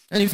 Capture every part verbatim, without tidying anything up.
ألف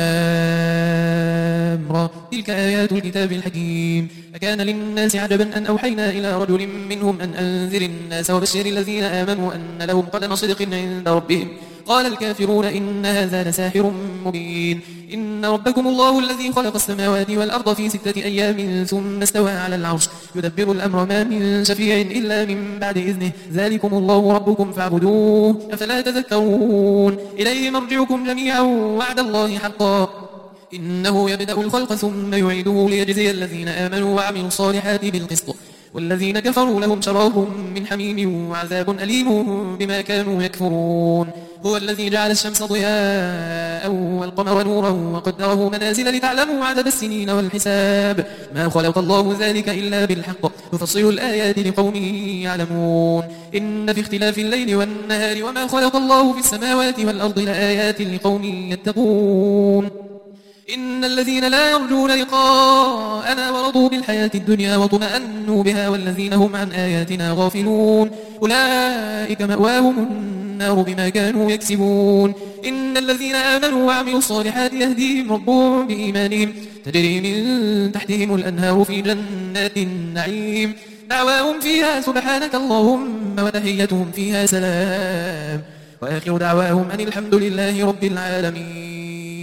لام را تلك آيات الكتاب الحكيم أكان للناس عجبا أن أوحينا إلى رجل منهم أن أنذر الناس وبشر الذين آمنوا أن لهم قدم صدق عند ربهم قال الكافرون إن هذا لساحر مبين إن ربكم الله الذي خلق السماوات والأرض في ستة أيام ثم استوى على العرش يدبر الأمر ما من شفيع إلا من بعد إذنه ذلكم الله ربكم فاعبدوه أفلا تذكرون إليه مرجعكم جميعا وعد الله حقا إنه يبدأ الخلق ثم يعيده ليجزي الذين آمنوا وعملوا الصالحات بالقسط والذين كفروا لهم شراب من حميم وعذاب أليم بما كانوا يكفرون هو الذي جعل الشمس ضياء والقمر نورا وقدره منازل لتعلموا عدد السنين والحساب ما خلق الله ذلك إلا بالحق يفصل الآيات لقوم يعلمون إن في اختلاف الليل والنهار وما خلق الله في السماوات والأرض لآيات لقوم يتقون إن الذين لا يرجون لقاءنا ورضوا بالحياة الدنيا وطمأنوا بها والذين هم عن آياتنا غافلون أولئك مأواهم النار بما كانوا يكسبون إن الذين آمنوا وعملوا الصالحات يهديهم ربهم بإيمانهم تجري من تحتهم الأنهار في جنات النعيم دعواهم فيها سبحانك اللهم وتحيتهم فيها سلام وآخر دعواهم أن الحمد لله رب العالمين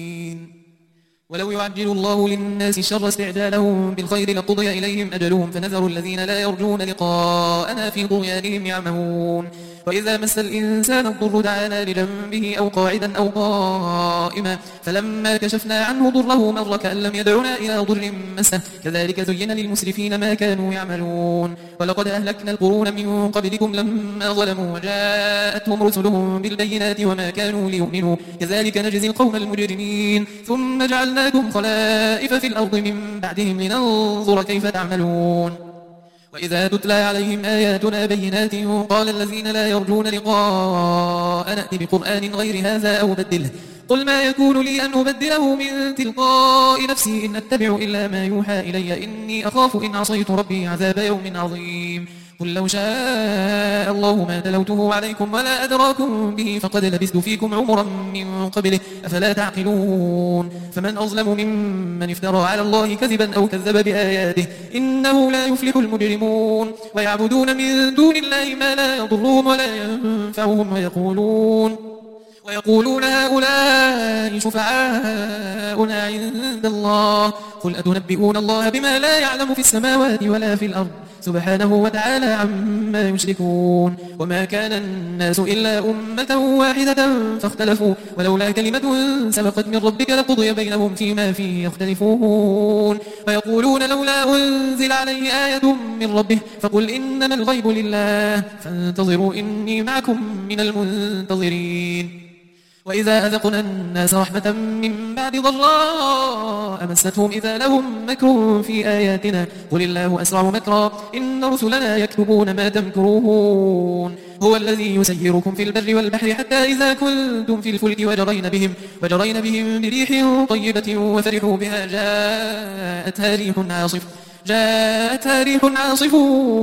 ولو يعجل الله للناس الشر استعجالهم بالخير لقضي إليهم أجلهم فنذر الذين لا يرجون لقاءنا في طغيانهم يعمهون وإذا مس الإنسان الضر دعانا لجنبه أو قاعدا أو قائما فلما كشفنا عنه ضره مر كأن لم يدعنا إلى ضر مسه كذلك زين للمسرفين ما كانوا يعملون ولقد أهلكنا القرون من قبلكم لما ظلموا وجاءتهم رسلهم بالبينات وما كانوا ليؤمنوا كذلك نجزي القوم المجرمين ثم جعلناكم خلائف في الأرض من بعدهم لننظر كيف تعملون وإذا تتلى عليهم آياتنا بينات قال الذين لا يرجون لقاء نأتي بقرآن غير هذا أو بدله قل ما يكون لي أن أبدله من تلقاء نفسي إن أتبع إلا ما يوحى إلي إني أخاف إن عصيت ربي عذاب يوم عظيم قل لو شاء الله ما تلوته عليكم ولا أدراكم به فقد لبثت فيكم عمرا من قبله أفلا تعقلون فمن أظلم ممن افترى على الله كذبا أو كذب بآياته إنه لا يفلح المجرمون ويعبدون من دون الله ما لا يضرهم ولا ينفعهم ويقولون ويقولون هؤلاء شفعاؤنا عند الله قل أتنبئون الله بما لا يعلم في السماوات ولا في الأرض سبحانه وتعالى عما يشركون وما كان الناس إلا أمة واحدة فاختلفوا ولولا كلمة سبقت من ربك لقضي بينهم فيما فيه يختلفون ويقولون لولا أنزل عليه آية من ربه فقل إنما الغيب لله فانتظروا إني معكم من المنتظرين وإذا أذقنا الناس رحمة من بعد ضراء مستهم إذا لهم مكر في آياتنا قل الله أسرع مكرا إن رسلنا يكتبون ما تمكرون هو الذي يسيركم في البر والبحر حتى إذا كنتم في الفلك وجرين بهم, وجرين بهم بريح طيبة وفرحوا بها جاءتها ريح عاصف جاءتها ريح عاصف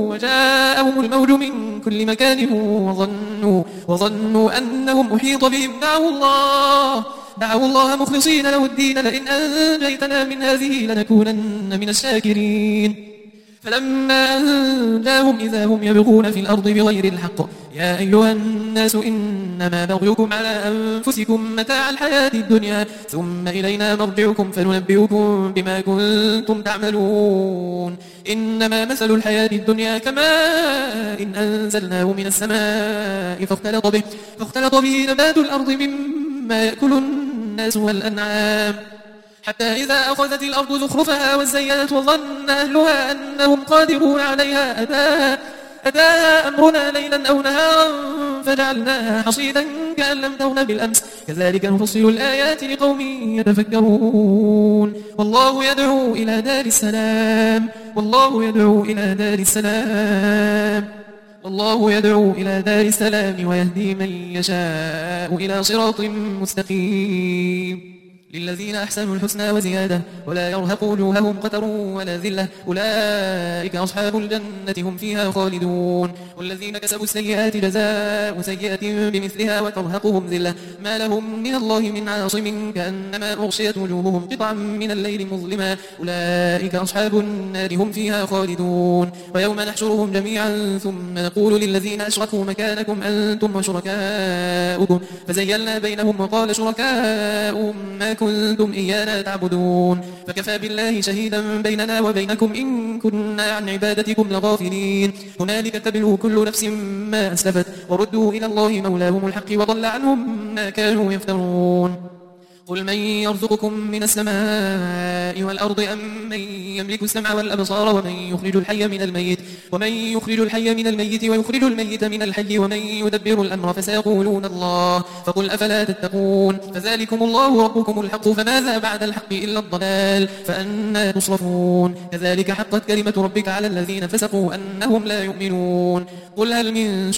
وجاءهم الموج من كل مكان وظنوا, وظنوا أنهم أحيط بهم دعوا الله, دعوا الله مخلصين له الدين لئن أنجيتنا من هذه لنكونن من الشاكرين فلما أنجاهم إذا هم يبغون في الأرض بغير الحق يا أيها الناس إنما بغيكم على أنفسكم متاع الحياة الدنيا ثم إلينا مرجعكم فننبئكم بما كنتم تعملون إنما مثل الحياة الدنيا كماء إن أنزلناه من السماء فاختلط به, فاختلط به نبات الأرض مما يأكل الناس والأنعام حتى إذا أخذت الأرض زخرفها وزينت وظن أهلها أنهم قادرون عليها أتاها, أتاها أمرنا ليلا أو نهارا فجعلناها حصيدا كأن لم تغن بالأمس كذلك نفصل الآيات لقوم يتفكرون والله يدعو إلى دار السلام والله يدعو إلى دار السلام والله يدعو إلى دار السلام ويهدي من يشاء إلى صراط مستقيم للذين أحسنوا الحسنى وزيادة ولا يرهق وجوههم قتر ولا ذلة أولئك أصحاب الجنة هم فيها خالدون والذين كسبوا السيئات جزاء سيئة بمثلها وترهقهم ذلة ما لهم من الله من عاصم كأنما أغشيت وجوههم قطعا من الليل مظلما أولئك أصحاب النار هم فيها خالدون ويوم نحشرهم جميعا ثم نقول للذين أشركوا مكانكم أنتم وشركاؤكم فزيلنا بينهم وقال شركاؤهم ما كنتم إيانا تعبدون فكفى بالله شهيدا بيننا وبينكم إن كنا عن عبادتكم لغافلين هنالك تبلو كل نفس ما أسلفت وردوا إلى الله مولاهم الحق وضل عنهم ما كانوا يفترون قل من يرزقكم من السماء والأرض أم من يملك السمع والأبصار ومن يخرج الحي من الميت ومن يخرج الحي من الميت ويخرج الميت من الحي ومن يدبر الأمر فسيقولون الله فقل أفلا تتقون فذلكم الله ربكم الحق فماذا بعد الحق إلا الضلال فأنا تصرفون كذلك حقت كلمة ربك على الذين فسقوا أنهم لا يؤمنون قل هل من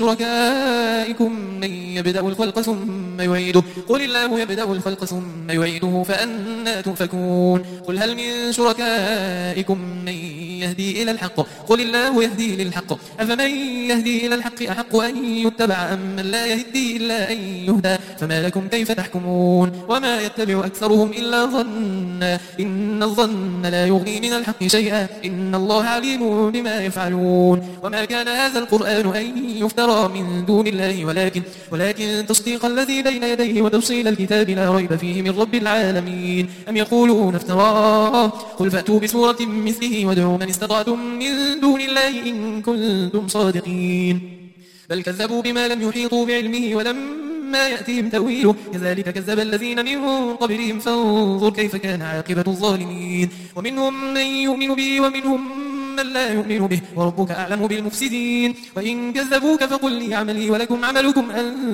شركائكم من يبدأ الخلق ثم يعيده قل الله يبدأ الخلق ثم يعيده فأنا تؤفكون قل هل من شركائكم من يهدي إلى الحق قل الله يهدي للحق أفمن يهدي إلى الحق أحق أن يتبع أم من لا يهدي إلا أن يهدى فما لكم كيف تحكمون وما يتبع أكثرهم إلا ظنا إن الظن لا يغني من الحق شيئا إن الله عليم بما يفعلون وما كان هذا القرآن أن يفترى من دون الله ولكن ولكن تصديق الذي بين يديه وتفصيل الكتاب لا ريب فيه من رب العالمين أم يقولون افتراه قل فأتوا بسورة مثله وادعوا من استطعتم من دون الله إن كنتم صادقين بل كذبوا بما لم يحيطوا بعلمه ولما يأتيهم تأويله كذلك كذب الذين من قبلهم فانظر كيف كان عاقبة الظالمين ومنهم من يؤمن به ومنهم من لا يؤمن به وربك أعلم بالمفسدين وإن كذبوك فقل لي عملي ولكم عملكم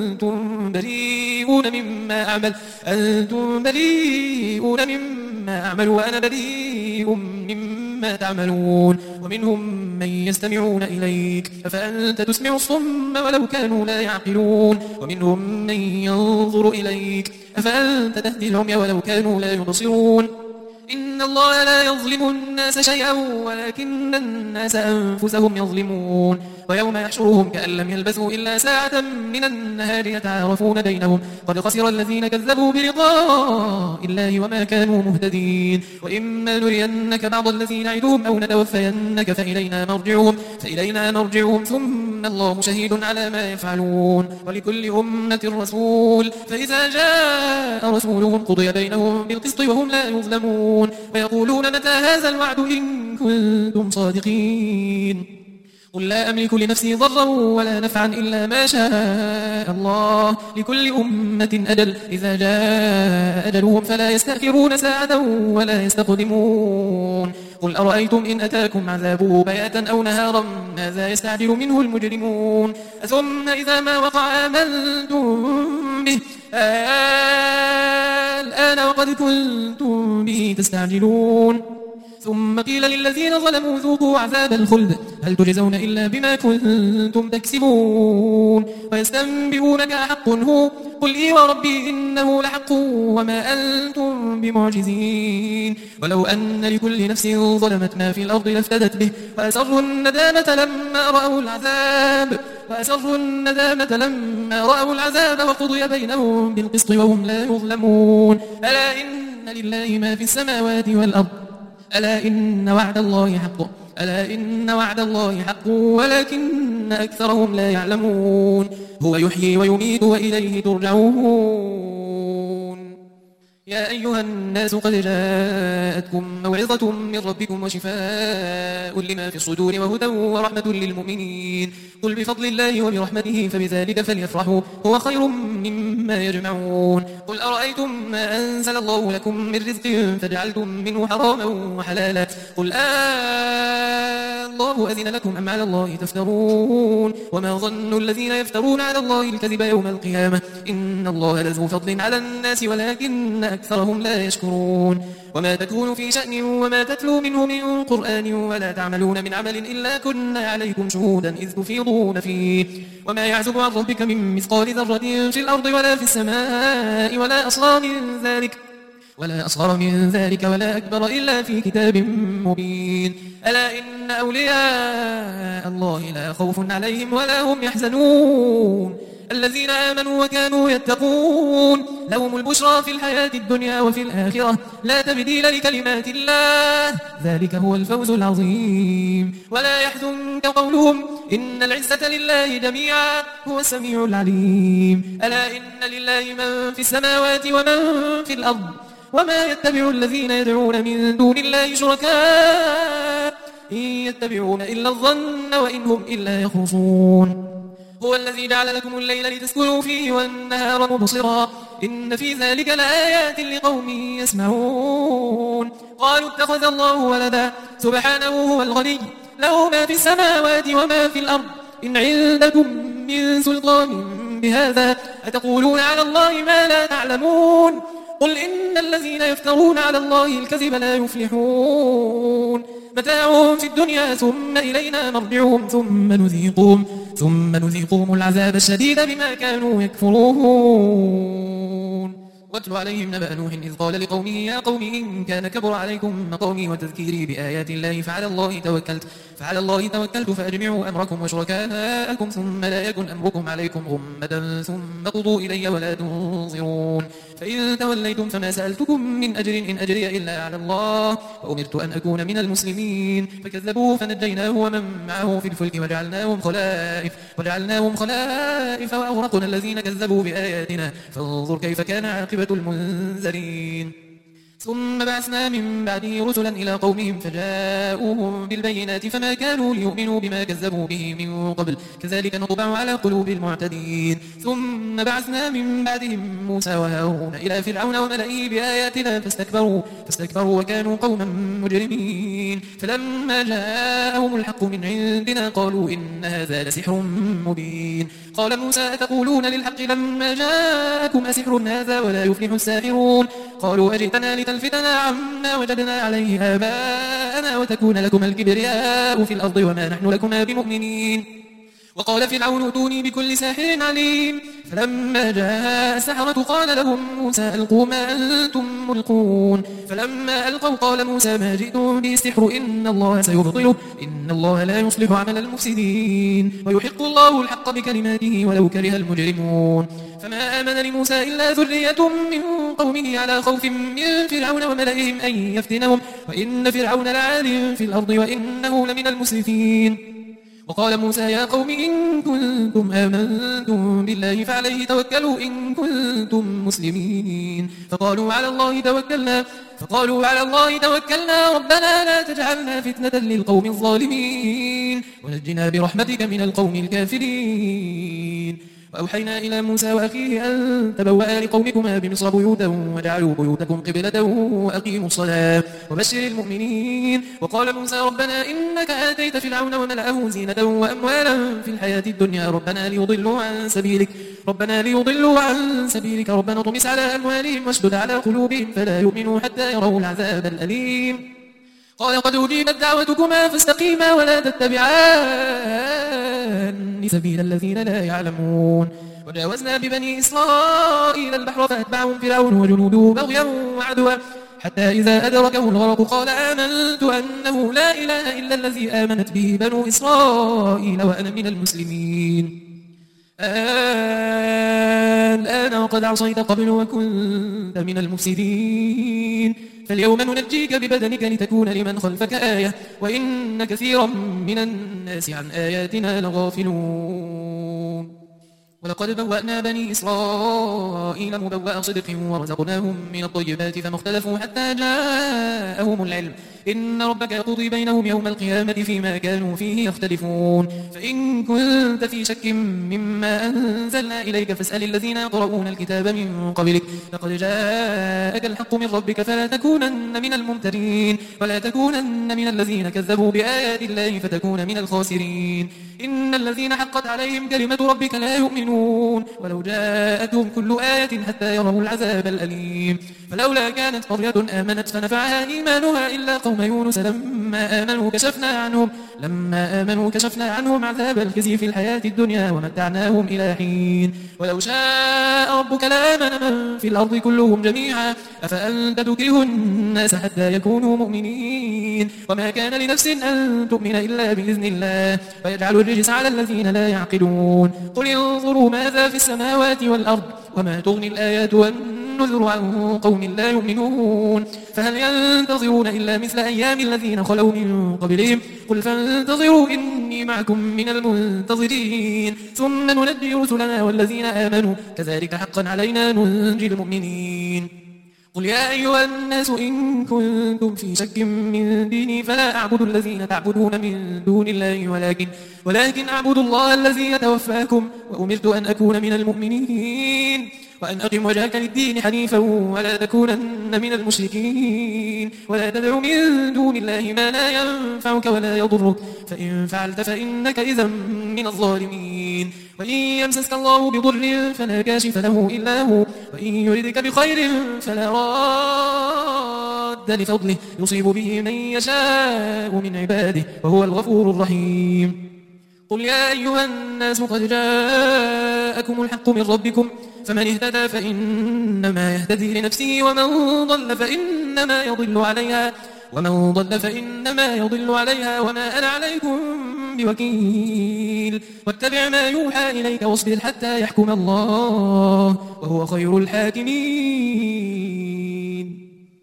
أنتم بريئون مما أعمل أنتم بريئون مما أعمل وأنا بريء مما تعملون ومنهم من يستمعون إليك أفأنت تسمع الصم ولو كانوا لا يعقلون ومنهم من ينظر إليك أفأنت تهدي العمي ولو كانوا لا يبصرون إن الله لا يظلم الناس شيئا ولكن الناس أنفسهم يظلمون ويوم يحشرهم كأن لم يلبثوا إلا ساعة من النهار يتعارفون بينهم قد خسر الذين كذبوا بلقاء الله وما كانوا مهتدين وإما نرينك بعض الذين نعدهم أو نتوفينك فإلينا مرجعهم فإلينا مرجعهم ثم الله شهيد على ما يفعلون ولكل أمة رسول فإذا جاء رسولهم قضي بينهم بالقسط وهم لا يظلمون ويقولون متى هذا الوعد إن كنتم صادقين قل لا أملك لنفسي ضرا ولا نفعا إلا ما شاء الله لكل أمة أجل إذا جاء أجلهم فلا يستأخرون ساعة ولا يستقدمون قل أرأيتم إن أتاكم عذابه بياتا أو نهارا ماذا يستعجل منه المجرمون ثم إذا ما وقع آمنتم به الآن وقد كنتم به تستعجلون ثم قيل للذين ظلموا ذوقوا عذاب الخلد هل تجزون إلا بما كنتم تكسبون ويستنبئونك أحق هو قل إي وربي إنه لحق وما أنتم بمعجزين ولو أن لكل نفس ظلمت ما في الأرض لافتدت به وأسروا الندامة لما رأوا العذاب وأسروا الندامة لما رأوا العذاب وقضي بينهم بالقسط وهم لا يظلمون ألا إن لله ما في السماوات والأرض ألا إن وعد الله حق ألا إن وعد الله حق ولكن أكثرهم لا يعلمون هو يحيي ويميت وإليه ترجعون يا أيها الناس قد جاءتكم موعظة من ربكم وشفاء لما في الصدور وهدى ورحمة للمؤمنين قل بفضل الله وبرحمته فبذلك فليفرحوا هو خير مما يجمعون قل أرأيتم ما أنزل الله لكم من رزق فجعلتم منه حراما وحلالا قل آه الله أذن لكم أم على الله تفترون وما ظن الذين يفترون على الله الكذب يوم القيامة إن الله لذو فضل على الناس ولكن أكثرهم لا يشكرون وما تكون في شأن وما تتلو منه من قرآن ولا تعملون من عمل إلا كنا عليكم شهودا إذ تفيضون فيه وما يعزب عن ربك من مثقال ذرة في الأرض ولا في السماء ولا أصغر من ذلك ولا أصغر من ذلك ولا أكبر إلا في كتاب مبين. ألا إن أولياء الله لا خوف عليهم ولا هم يحزنون الذين آمنوا وكانوا يتقون لهم البشرى في الحياة الدنيا وفي الآخرة لا تبديل لكلمات الله ذلك هو الفوز العظيم. ولا يحزنك قولهم إن العزة لله جميعا هو السميع العليم. ألا إن لله من في السماوات ومن في الأرض وما يتبع الذين يدعون من دون الله شركاء إن يتبعون إلا الظن وإن هم إلا يخرصون. هو الذي جعل لكم الليل لتسكنوا فيه والنهار مبصرا إن في ذلك لآيات لقوم يسمعون. قالوا اتخذ الله ولدا سبحانه هو الغني له ما في السماوات وما في الأرض إن عندكم من سلطان بهذا أتقولون على الله ما لا تعلمون. قل إن الذين يفترون على الله الكذب لا يفلحون متاع في الدنيا ثم إلينا مرجعهم ثم نذيقهم ثم نذيقهم العذاب الشديد بما كانوا يكفرون. واتل عليهم نبأ نوح إذ قال لقومه يا قوم إن كان كبر عليكم مقامي وتذكيري بآيات الله فعلى الله توكلت فعلى الله توكلت فأجمعوا أمركم وشركاءكم ثم لا يكن أمركم عليكم غمة ثم قضوا إلي ولا تنظرون. فإن توليتم فما سألتكم من أجر إن أجري إلا على الله وأمرت أن أكون من المسلمين. فكذبوه فنجيناه ومن معه في الفلك وجعلناهم خلائف وجعلناهم خلائف وأغرقنا الذين كذبوا بآياتنا فانظر كيف كان عاقبة المنذرين. ثم بعثنا من بعده رسلا إلى قومهم فجاءوهم بالبينات فما كانوا ليؤمنوا بما كذبوا به من قبل كذلك نطبع على قلوب المعتدين. ثم بعثنا من بعدهم موسى وهارون إلى فرعون وملئه بآياتنا فاستكبروا, فاستكبروا وكانوا قوما مجرمين. فلما جاءهم الحق من عندنا قالوا إن هذا لسحر مبين. قال موسى أتقولون للحق لما جاءكم أسحر هذا ولا يفلح الساحرون. قالوا أجئتنا لتلفتنا عما وجدنا عليه آباءنا وتكون لكما الكبرياء في الأرض وما نحن لكما بمؤمنين. وقال فرعون ائتوني بكل ساحر عليم. فلما جاء السحرة قال لهم موسى ألقوا ما أنتم ملقون. فلما ألقوا قال موسى ما جئتم به السحر إن الله سيبطله إن الله لا يصلح عمل المفسدين ويحق الله الحق بكلماته ولو كره المجرمون. فما آمن لموسى إلا ذرية من قومه على خوف من فرعون وملئهم أن يفتنهم وإن فرعون لعال في الأرض وإنه لمن المسرفين. وقال موسى يا قوم إن كنتم آمنتم بالله فعليه توكلوا إن كنتم مسلمين. فقالوا على الله توكلنا فقالوا على الله توكلنا ربنا لا تجعلنا فتنة للقوم الظالمين ونجنا برحمتك من القوم الكافرين. وأوحينا إلى موسى وأخيه أن تبوأ لقومكما بمصر بيوتا وجعلوا بيوتكم قبلة وأقيموا الصلاة وبشر المؤمنين. وقال موسى ربنا إنك آتيت فرعون وملأه زينة وأموالا في الحياة الدنيا ربنا ليضلوا عن سبيلك ربنا ليضلوا عن سبيلك ربنا طمس على أموالهم واشدد على قلوبهم فلا يؤمنوا حتى يروا العذاب الأليم. قال قد أجيبت دعوتكما فاستقيما ولا تتبعان سبيل الذين لا يعلمون. وجاوزنا ببني إسرائيل البحر فأتبعهم فرعون وجنوده بغيا وعدوا حتى إذا أدركه الغرق قال آمنت أنه لا إله إلا الذي آمنت به بنو إسرائيل وأنا من المسلمين. الآن وقد عصيت قبل وكنت من المفسدين فاليوم ننجيك ببدنك لتكون لمن خلفك آية وإن كثيرا من الناس عن آياتنا لغافلون. ولقد بوأنا بني إسرائيل مبوأ صدق ورزقناهم من الطيبات فما اختلفوا حتى جاءهم العلم إن ربك يقضي بينهم يوم القيامة فيما كانوا فيه يختلفون. فإن كنت في شك مما أنزلنا إليك فاسأل الذين يقرؤون الكتاب من قبلك لقد جاءك الحق من ربك فلا تكونن من الممترين ولا تكونن من الذين كذبوا بآيات الله فتكون من الخاسرين. إن الذين حقت عليهم كلمة ربك لا يؤمنون ولو جاءتهم كل آية حتى يروا العذاب الأليم. فلولا كانت قرية آمنت فنفعها إيمانها إلا قوم يونس لما لما آمنوا كشفنا عنهم لما آمنوا كشفنا عنهم عذاب الخزي في الحياة الدنيا ومتعناهم إلى حين ولو شاء ربك لآمن من في الأرض كلهم جميعا أفأنت تكره الناس حتى يكونوا مؤمنين وما كان لنفس أن تؤمن إلا بإذن الله ويجعل الرجس على الذين لا يعقلون قل انظروا ماذا في السماوات والأرض وما تغني الآيات والنذر عن قوم لا يؤمنون فهل ينتظرون إلا مثل أيام الذين خلوا من قبلهم قل فانتظروا إني معكم من المنتظرين ثم ننجي رسلنا والذين آمنوا كذلك حقا علينا ننجي المؤمنين قل يا أيها الناس إن كنتم في شك من ديني فلا أعبد الذين تعبدون من دون الله ولكن, ولكن أعبد الله الذي يتوفاكم وأمرت أن أكون من المؤمنين وأن أقم وجهك للدين حنيفا ولا تكونن من المشركين ولا تدع من دون الله ما لا ينفعك ولا يضرك فإن فعلت فإنك إذا من الظالمين وإن يمسسك الله بضر فلا كاشف له إلا هو وإن يردك بخير فلا راد لفضله يصيب به من يشاء من عباده وهو الغفور الرحيم قل يا أيها الناس قد جاءكم الحق من ربكم فمن اهتدى فإنما يهتدي لنفسه ومن ضل فإنما يضل عليها ومن ضل فإنما يضل عليها وما أنا عليكم بوكيل واتبع ما يوحى إليك واصبر حتى يحكم الله وهو خير الحاكمين